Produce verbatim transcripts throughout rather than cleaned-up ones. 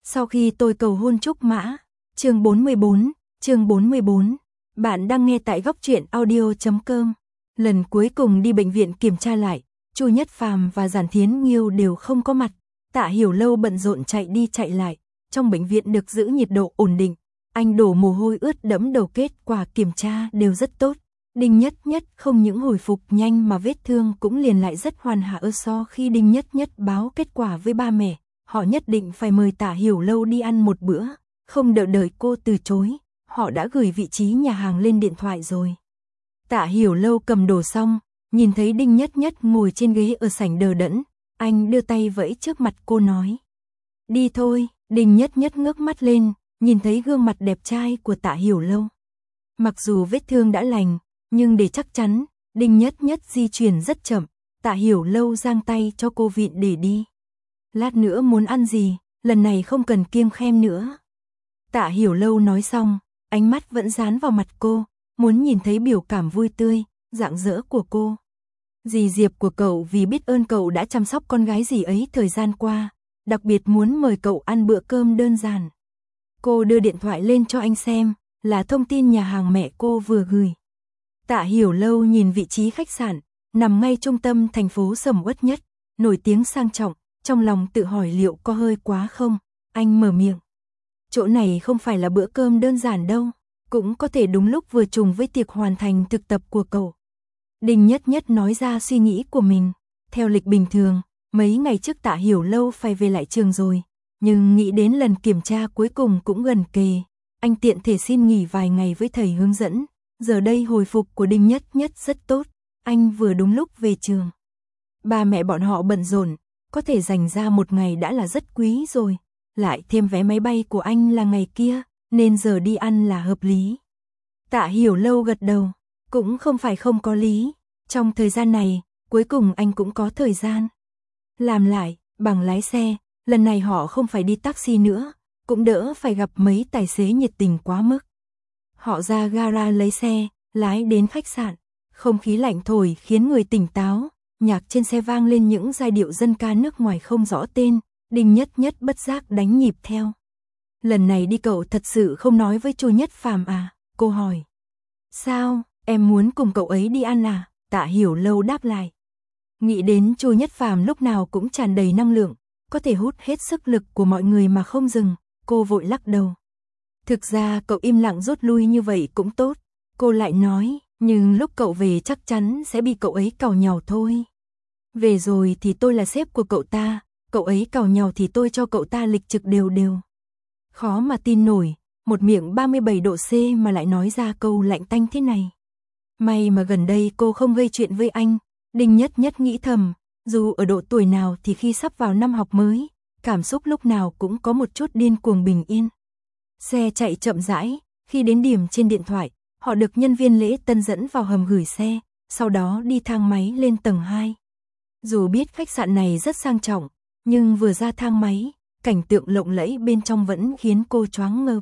Sau khi tôi cầu hôn Trúc Mã, chương bốn mươi bốn, chương bốn mươi bốn. Bạn đang nghe tại góc truyện audio chấm com. Lần cuối cùng đi bệnh viện kiểm tra lại, Chu Nhất Phàm và Giản Thiến Nghiêu đều không có mặt. Tạ Hiểu Lâu bận rộn chạy đi chạy lại, trong bệnh viện được giữ nhiệt độ ổn định. Anh đổ mồ hôi ướt đẫm đầu, kết quả kiểm tra đều rất tốt. Đinh Nhất Nhất không những hồi phục nhanh mà vết thương cũng liền lại rất hoàn hảo. So khi Đinh Nhất Nhất báo kết quả với ba mẹ, họ nhất định phải mời Tạ Hiểu Lâu đi ăn một bữa, không đợi đợi cô từ chối, họ đã gửi vị trí nhà hàng lên điện thoại rồi. Tạ Hiểu Lâu cầm đồ xong, nhìn thấy Đinh Nhất Nhất ngồi trên ghế ở sảnh đờ đẫn, anh đưa tay vẫy trước mặt cô nói. Đi thôi. Đinh Nhất Nhất ngước mắt lên, nhìn thấy gương mặt đẹp trai của Tạ Hiểu Lâu. Mặc dù vết thương đã lành, nhưng để chắc chắn, Đinh Nhất Nhất di chuyển rất chậm, Tạ Hiểu Lâu giang tay cho cô vịn để đi. Lát nữa muốn ăn gì, lần này không cần kiêng khem nữa. Tạ Hiểu Lâu nói xong, ánh mắt vẫn dán vào mặt cô, muốn nhìn thấy biểu cảm vui tươi, rạng rỡ của cô. Dì Diệp của cậu vì biết ơn cậu đã chăm sóc con gái dì ấy thời gian qua, đặc biệt muốn mời cậu ăn bữa cơm đơn giản. Cô đưa điện thoại lên cho anh xem, là thông tin nhà hàng mẹ cô vừa gửi. Tạ Hiểu Lâu nhìn vị trí khách sạn, nằm ngay trung tâm thành phố sầm uất nhất, nổi tiếng sang trọng, trong lòng tự hỏi liệu có hơi quá không, anh mở miệng. Chỗ này không phải là bữa cơm đơn giản đâu, cũng có thể đúng lúc vừa trùng với tiệc hoàn thành thực tập của cậu. Đinh Nhất Nhất nói ra suy nghĩ của mình, theo lịch bình thường, mấy ngày trước Tạ Hiểu Lâu phải về lại trường rồi, nhưng nghĩ đến lần kiểm tra cuối cùng cũng gần kề, anh tiện thể xin nghỉ vài ngày với thầy hướng dẫn. Giờ đây hồi phục của Đinh Nhất Nhất rất tốt, anh vừa đúng lúc về trường. Ba mẹ bọn họ bận rộn, có thể dành ra một ngày đã là rất quý rồi, lại thêm vé máy bay của anh là ngày kia, nên giờ đi ăn là hợp lý. Tạ Hiểu Lâu gật đầu, cũng không phải không có lý, trong thời gian này, cuối cùng anh cũng có thời gian. Làm lại, bằng lái xe, lần này họ không phải đi taxi nữa, cũng đỡ phải gặp mấy tài xế nhiệt tình quá mức. Họ ra gara lấy xe, lái đến khách sạn, không khí lạnh thổi khiến người tỉnh táo, nhạc trên xe vang lên những giai điệu dân ca nước ngoài không rõ tên, Đinh Nhất Nhất bất giác đánh nhịp theo. Lần này đi cậu thật sự không nói với Chu Nhất Phàm à? Cô hỏi. Sao, em muốn cùng cậu ấy đi ăn à? Tạ Hiểu Lâu đáp lại. Nghĩ đến Chu Nhất Phàm lúc nào cũng tràn đầy năng lượng, có thể hút hết sức lực của mọi người mà không dừng, cô vội lắc đầu. Thực ra cậu im lặng rút lui như vậy cũng tốt, cô lại nói, nhưng lúc cậu về chắc chắn sẽ bị cậu ấy càu nhàu thôi. Về rồi thì tôi là sếp của cậu ta, cậu ấy càu nhàu thì tôi cho cậu ta lịch trực đều đều. Khó mà tin nổi, một miệng ba mươi bảy độ C mà lại nói ra câu lạnh tanh thế này. May mà gần đây cô không gây chuyện với anh, Đinh Nhất Nhất nghĩ thầm, dù ở độ tuổi nào thì khi sắp vào năm học mới, cảm xúc lúc nào cũng có một chút điên cuồng bình yên. Xe chạy chậm rãi, khi đến điểm trên điện thoại, họ được nhân viên lễ tân dẫn vào hầm gửi xe, sau đó đi thang máy lên tầng hai. Dù biết khách sạn này rất sang trọng, nhưng vừa ra thang máy, cảnh tượng lộng lẫy bên trong vẫn khiến cô choáng ngợp.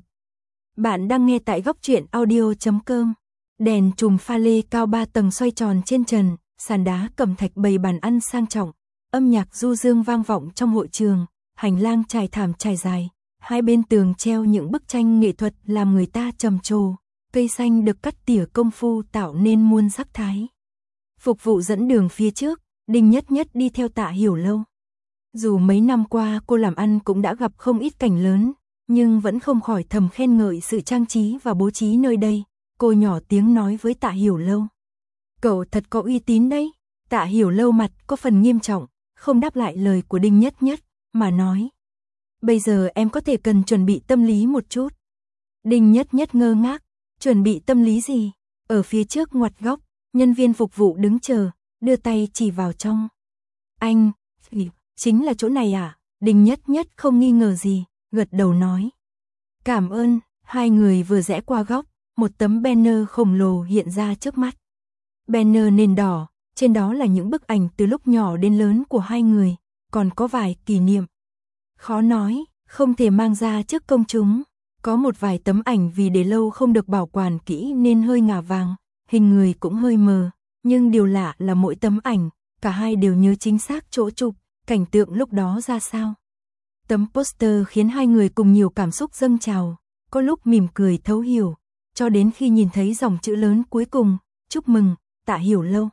Bạn đang nghe tại góc truyện audio chấm com. Đèn chùm pha lê cao ba tầng xoay tròn trên trần, sàn đá cẩm thạch bày bàn ăn sang trọng, âm nhạc du dương vang vọng trong hội trường, hành lang trải thảm trải dài. Hai bên tường treo những bức tranh nghệ thuật làm người ta trầm trồ, cây xanh được cắt tỉa công phu tạo nên muôn sắc thái. Phục vụ dẫn đường phía trước, Đinh Nhất Nhất đi theo Tạ Hiểu Lâu. Dù mấy năm qua cô làm ăn cũng đã gặp không ít cảnh lớn, nhưng vẫn không khỏi thầm khen ngợi sự trang trí và bố trí nơi đây. Cô nhỏ tiếng nói với Tạ Hiểu Lâu. Cậu thật có uy tín đấy. Tạ Hiểu Lâu mặt có phần nghiêm trọng, không đáp lại lời của Đinh Nhất Nhất, mà nói. Bây giờ em có thể cần chuẩn bị tâm lý một chút. Đinh Nhất Nhất ngơ ngác, chuẩn bị tâm lý gì? Ở phía trước ngoặt góc, nhân viên phục vụ đứng chờ, đưa tay chỉ vào trong. Anh, chính là chỗ này à? Đinh Nhất Nhất không nghi ngờ gì, gật đầu nói. Cảm ơn, hai người vừa rẽ qua góc, một tấm banner khổng lồ hiện ra trước mắt. Banner nền đỏ, trên đó là những bức ảnh từ lúc nhỏ đến lớn của hai người, còn có vài kỷ niệm. Khó nói, không thể mang ra trước công chúng. Có một vài tấm ảnh vì để lâu không được bảo quản kỹ nên hơi ngả vàng, hình người cũng hơi mờ. Nhưng điều lạ là mỗi tấm ảnh, cả hai đều nhớ chính xác chỗ chụp, cảnh tượng lúc đó ra sao. Tấm poster khiến hai người cùng nhiều cảm xúc dâng trào, có lúc mỉm cười thấu hiểu, cho đến khi nhìn thấy dòng chữ lớn cuối cùng, chúc mừng, Tạ Hiểu Lâu.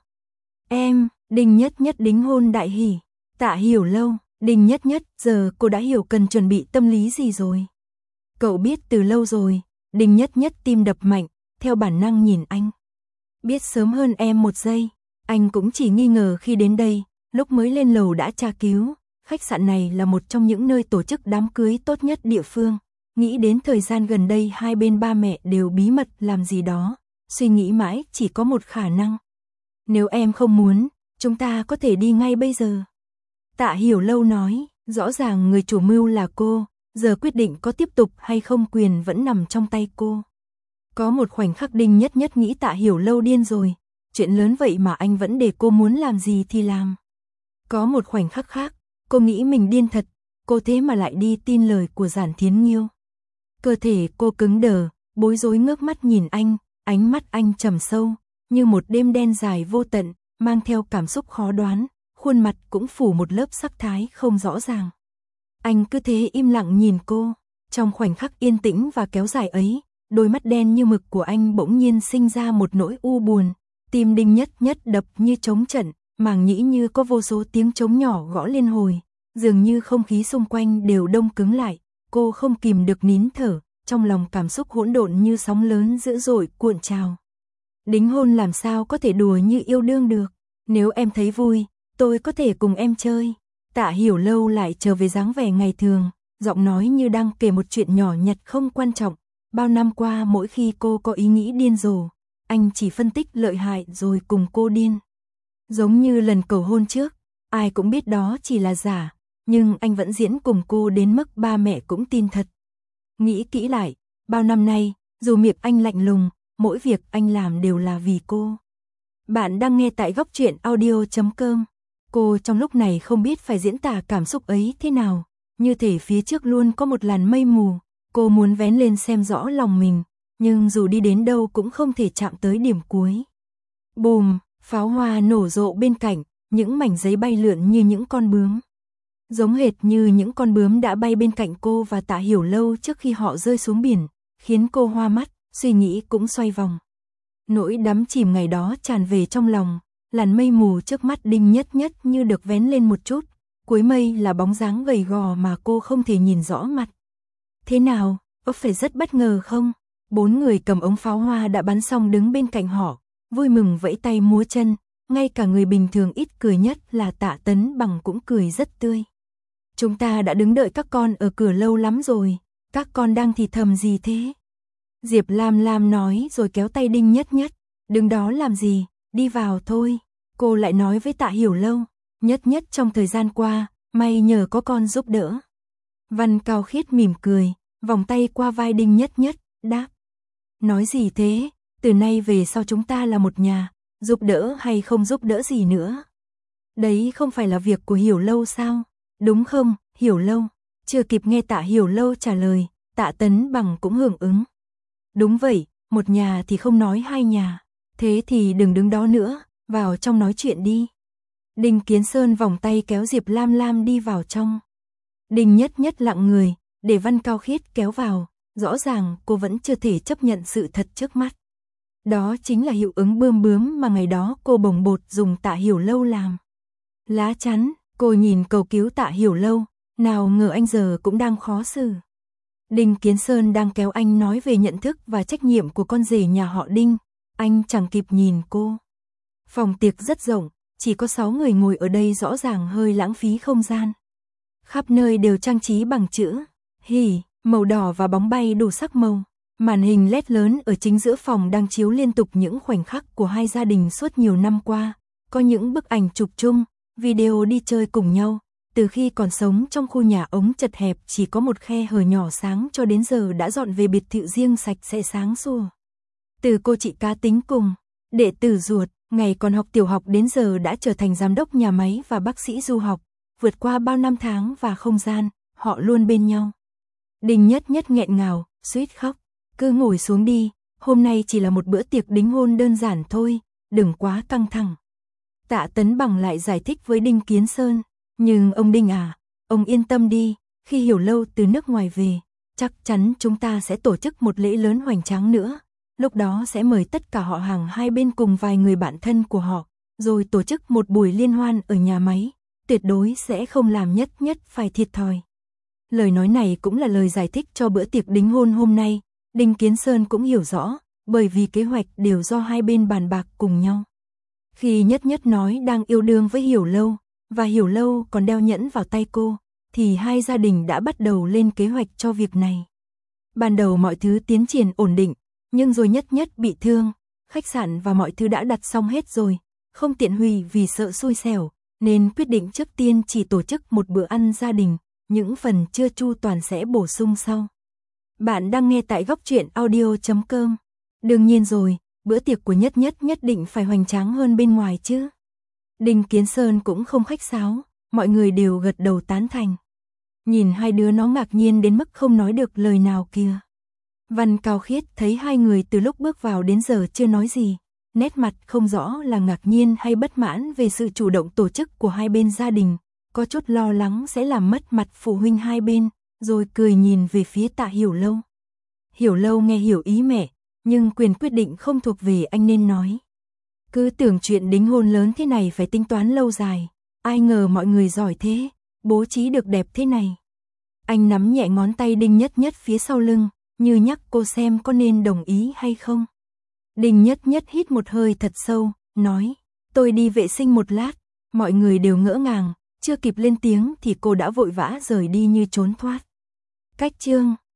Em, Đinh Nhất Nhất đính hôn đại hỉ, Tạ Hiểu Lâu, Đinh Nhất Nhất, giờ cô đã hiểu cần chuẩn bị tâm lý gì rồi. Cậu biết từ lâu rồi, Đinh Nhất Nhất tim đập mạnh, theo bản năng nhìn anh. Biết sớm hơn em một giây, anh cũng chỉ nghi ngờ khi đến đây, lúc mới lên lầu đã tra cứu, khách sạn này là một trong những nơi tổ chức đám cưới tốt nhất địa phương. Nghĩ đến thời gian gần đây hai bên ba mẹ đều bí mật làm gì đó, suy nghĩ mãi chỉ có một khả năng. Nếu em không muốn, chúng ta có thể đi ngay bây giờ. Tạ Hiểu Lâu nói, rõ ràng người chủ mưu là cô, giờ quyết định có tiếp tục hay không quyền vẫn nằm trong tay cô. Có một khoảnh khắc Đinh Nhất Nhất nghĩ Tạ Hiểu Lâu điên rồi, chuyện lớn vậy mà anh vẫn để cô muốn làm gì thì làm. Có một khoảnh khắc khác, cô nghĩ mình điên thật, cô thế mà lại đi tin lời của Giản Thiến Nghiêu. Cơ thể cô cứng đờ, bối rối ngước mắt nhìn anh, ánh mắt anh trầm sâu, như một đêm đen dài vô tận, mang theo cảm xúc khó đoán, khuôn mặt cũng phủ một lớp sắc thái không rõ ràng. Anh cứ thế im lặng nhìn cô, trong khoảnh khắc yên tĩnh và kéo dài ấy, đôi mắt đen như mực của anh bỗng nhiên sinh ra một nỗi u buồn, tim Đinh Nhất Nhất đập như trống trận, màng nhĩ như có vô số tiếng trống nhỏ gõ liên hồi, dường như không khí xung quanh đều đông cứng lại, cô không kìm được nín thở, trong lòng cảm xúc hỗn độn như sóng lớn dữ dội cuộn trào. Đính hôn làm sao có thể đùa như yêu đương được, nếu em thấy vui, tôi có thể cùng em chơi. Tạ Hiểu Lâu lại trở về dáng vẻ ngày thường, giọng nói như đang kể một chuyện nhỏ nhặt không quan trọng. Bao năm qua mỗi khi cô có ý nghĩ điên rồ, anh chỉ phân tích lợi hại rồi cùng cô điên. Giống như lần cầu hôn trước, ai cũng biết đó chỉ là giả, nhưng anh vẫn diễn cùng cô đến mức ba mẹ cũng tin thật. Nghĩ kỹ lại, bao năm nay, dù miệng anh lạnh lùng, mỗi việc anh làm đều là vì cô. Bạn đang nghe tại góc truyện audio chấm com. Cô trong lúc này không biết phải diễn tả cảm xúc ấy thế nào, như thể phía trước luôn có một làn mây mù, cô muốn vén lên xem rõ lòng mình, nhưng dù đi đến đâu cũng không thể chạm tới điểm cuối. Bùm, pháo hoa nổ rộ bên cạnh, những mảnh giấy bay lượn như những con bướm. Giống hệt như những con bướm đã bay bên cạnh cô và Tạ Hiểu Lâu trước khi họ rơi xuống biển, khiến cô hoa mắt, suy nghĩ cũng xoay vòng. Nỗi đắm chìm ngày đó tràn về trong lòng, làn mây mù trước mắt Đinh Nhất Nhất như được vén lên một chút, cuối mây là bóng dáng gầy gò mà cô không thể nhìn rõ mặt. Thế nào, có phải rất bất ngờ không? Bốn người cầm ống pháo hoa đã bắn xong đứng bên cạnh họ, vui mừng vẫy tay múa chân, ngay cả người bình thường ít cười nhất là Tạ Tấn Bằng cũng cười rất tươi. Chúng ta đã đứng đợi các con ở cửa lâu lắm rồi, các con đang thì thầm gì thế? Diệp Lam Lam nói rồi kéo tay Đinh Nhất Nhất, đứng đó làm gì, đi vào thôi. Cô lại nói với Tạ Hiểu Lâu, Nhất Nhất trong thời gian qua, may nhờ có con giúp đỡ. Văn Cao Khiết mỉm cười, vòng tay qua vai Đinh Nhất Nhất, đáp. Nói gì thế, từ nay về sau chúng ta là một nhà, giúp đỡ hay không giúp đỡ gì nữa. Đấy không phải là việc của Hiểu Lâu sao, đúng không, Hiểu Lâu? Chưa kịp nghe Tạ Hiểu Lâu trả lời, Tạ Tấn Bằng cũng hưởng ứng. Đúng vậy, một nhà thì không nói hai nhà, thế thì đừng đứng đó nữa, vào trong nói chuyện đi. Đinh Kiến Sơn vòng tay kéo Diệp Lam Lam đi vào trong. Đinh Nhất Nhất lặng người, để Văn Cao Khiết kéo vào, rõ ràng cô vẫn chưa thể chấp nhận sự thật trước mắt. Đó chính là hiệu ứng bươm bướm mà ngày đó cô bồng bột dùng Tạ Hiểu Lâu làm. Lá chắn, cô nhìn cầu cứu Tạ Hiểu Lâu, nào ngờ anh giờ cũng đang khó xử. Đinh Kiến Sơn đang kéo anh nói về nhận thức và trách nhiệm của con rể nhà họ Đinh, anh chẳng kịp nhìn cô. Phòng tiệc rất rộng, chỉ có sáu người ngồi ở đây rõ ràng hơi lãng phí không gian. Khắp nơi đều trang trí bằng chữ hỉ, màu đỏ và bóng bay đủ sắc màu. Màn hình led lớn ở chính giữa phòng đang chiếu liên tục những khoảnh khắc của hai gia đình suốt nhiều năm qua. Có những bức ảnh chụp chung, video đi chơi cùng nhau. Từ khi còn sống trong khu nhà ống chật hẹp chỉ có một khe hở nhỏ sáng cho đến giờ đã dọn về biệt thự riêng sạch sẽ sáng sủa. Từ cô chị cá tính cùng, đệ tử ruột, ngày còn học tiểu học đến giờ đã trở thành giám đốc nhà máy và bác sĩ du học. Vượt qua bao năm tháng và không gian, họ luôn bên nhau. Đinh Nhất Nhất nghẹn ngào, suýt khóc. Cứ ngồi xuống đi, hôm nay chỉ là một bữa tiệc đính hôn đơn giản thôi, đừng quá căng thẳng. Tạ Tấn Bằng lại giải thích với Đinh Kiến Sơn, nhưng ông Đinh à, ông yên tâm đi, khi Hiểu Lâu từ nước ngoài về, chắc chắn chúng ta sẽ tổ chức một lễ lớn hoành tráng nữa. Lúc đó sẽ mời tất cả họ hàng hai bên cùng vài người bạn thân của họ, rồi tổ chức một buổi liên hoan ở nhà máy, tuyệt đối sẽ không làm nhất nhất phải thiệt thòi. Lời nói này cũng là lời giải thích cho bữa tiệc đính hôn hôm nay, Đinh Kiến Sơn cũng hiểu rõ, bởi vì kế hoạch đều do hai bên bàn bạc cùng nhau. Khi Nhất Nhất nói đang yêu đương với Hiểu Lâu, và Hiểu Lâu còn đeo nhẫn vào tay cô, thì hai gia đình đã bắt đầu lên kế hoạch cho việc này. Ban đầu mọi thứ tiến triển ổn định, nhưng rồi Nhất Nhất bị thương, khách sạn và mọi thứ đã đặt xong hết rồi, không tiện hủy vì sợ xui xẻo, nên quyết định trước tiên chỉ tổ chức một bữa ăn gia đình, những phần chưa chu toàn sẽ bổ sung sau. Bạn đang nghe tại góc truyện audio chấm com. Đương nhiên rồi, bữa tiệc của Nhất Nhất nhất định phải hoành tráng hơn bên ngoài chứ. Đinh Kiến Sơn cũng không khách sáo, mọi người đều gật đầu tán thành. Nhìn hai đứa nó ngạc nhiên đến mức không nói được lời nào kia. Văn Cao Khiết thấy hai người từ lúc bước vào đến giờ chưa nói gì, nét mặt không rõ là ngạc nhiên hay bất mãn về sự chủ động tổ chức của hai bên gia đình, có chút lo lắng sẽ làm mất mặt phụ huynh hai bên, rồi cười nhìn về phía Tạ Hiểu Lâu. Hiểu Lâu nghe hiểu ý mẹ, nhưng quyền quyết định không thuộc về anh nên nói. Cứ tưởng chuyện đính hôn lớn thế này phải tính toán lâu dài, ai ngờ mọi người giỏi thế, bố trí được đẹp thế này. Anh nắm nhẹ ngón tay Đinh Nhất Nhất phía sau lưng, như nhắc cô xem có nên đồng ý hay không. Đinh Nhất Nhất hít một hơi thật sâu, nói, tôi đi vệ sinh một lát. Mọi người đều ngỡ ngàng, chưa kịp lên tiếng thì cô đã vội vã rời đi như trốn thoát. Cách chương